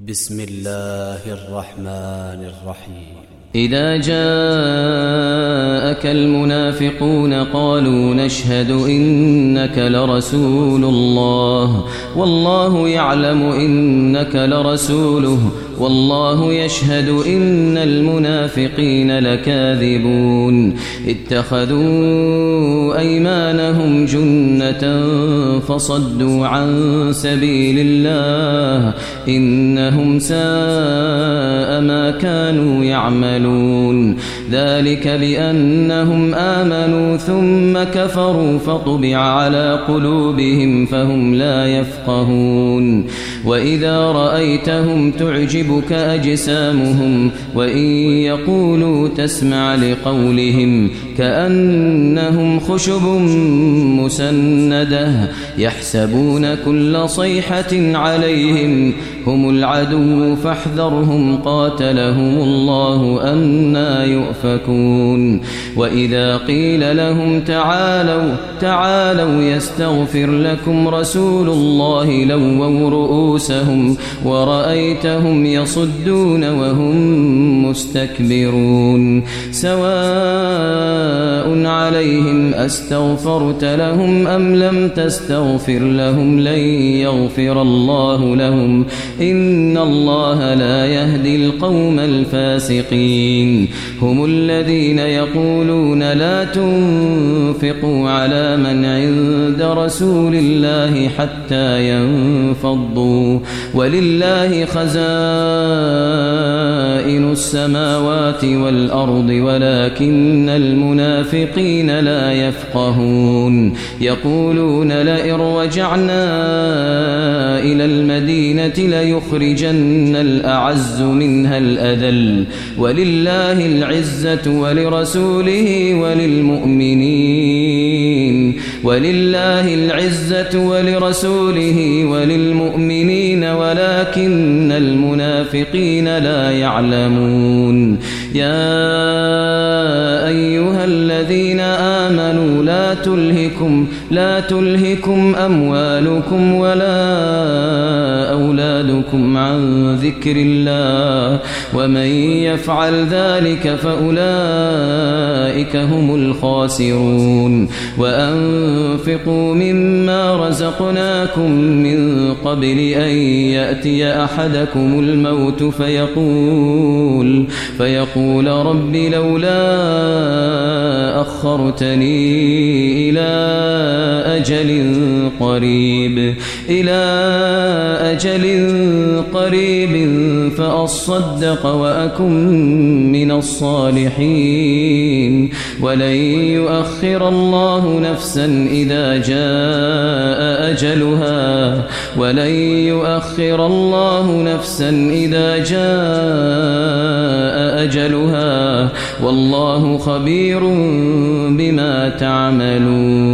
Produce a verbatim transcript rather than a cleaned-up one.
بسم الله الرحمن الرحيم. إذا جاءك المنافقون قالوا نشهد إنك لرسول الله والله يعلم إنك لرسوله والله يشهد إن المنافقين لكاذبون اتخذوا أيمانهم جنة فصدوا عن سبيل الله إنهم ساء ما كانوا يعملون ذلك بأنهم آمنوا ثم كفروا فطبع على قلوبهم فهم لا يفقهون وإذا رأيتهم تعجبك أجسامهم وإن يقولوا تسمع لقولهم كأنهم خشب مسندة يحسبون كل صيحة عليهم هم العدو فاحذرهم قاتلهم الله أنى يؤفكون وإذا قيل لهم تعالوا تعالوا يستغفر لكم رسول الله لووا رؤوسهم ورأيتهم يصدون وهم مستكبرون سواء عليهم أستغفرت لهم أم لم تستغفر لهم لن يغفر الله لهم إن الله لا يهدي القوم الفاسقين هم الذين يقولون لا تنفقوا على من عند رسول الله حتى ينفضوا ولله خزائن السماوات والأرض ولكن المنافقين لا يفقهون يقولون لئن رجعنا إلى المدينة ليخرجن الأعز منها الأذل ولله العزة ولرسوله وللمؤمنين ولله العزة ولرسوله وللمؤمنين ولكن المنافقين لا يعلمون يا أيها الذين آمنوا لا تلهكم لا تلهكم أموالكم ولا أولادكم عن ذكر الله ومن يفعل ذلك فأولئك هم الخاسرون وأنفقوا مما رزقناكم من قبل أن يأتي أحدكم الموت فيقول فيقول رب لولا أخرتني إلى أجل قريب إلى أجل قريب فأصدق وأكن من الصالحين ولن يؤخر الله نفسا إذا جاء أجلها ولن يؤخر الله نفسا إذا جاء أجلها والله خبير بما تعملون.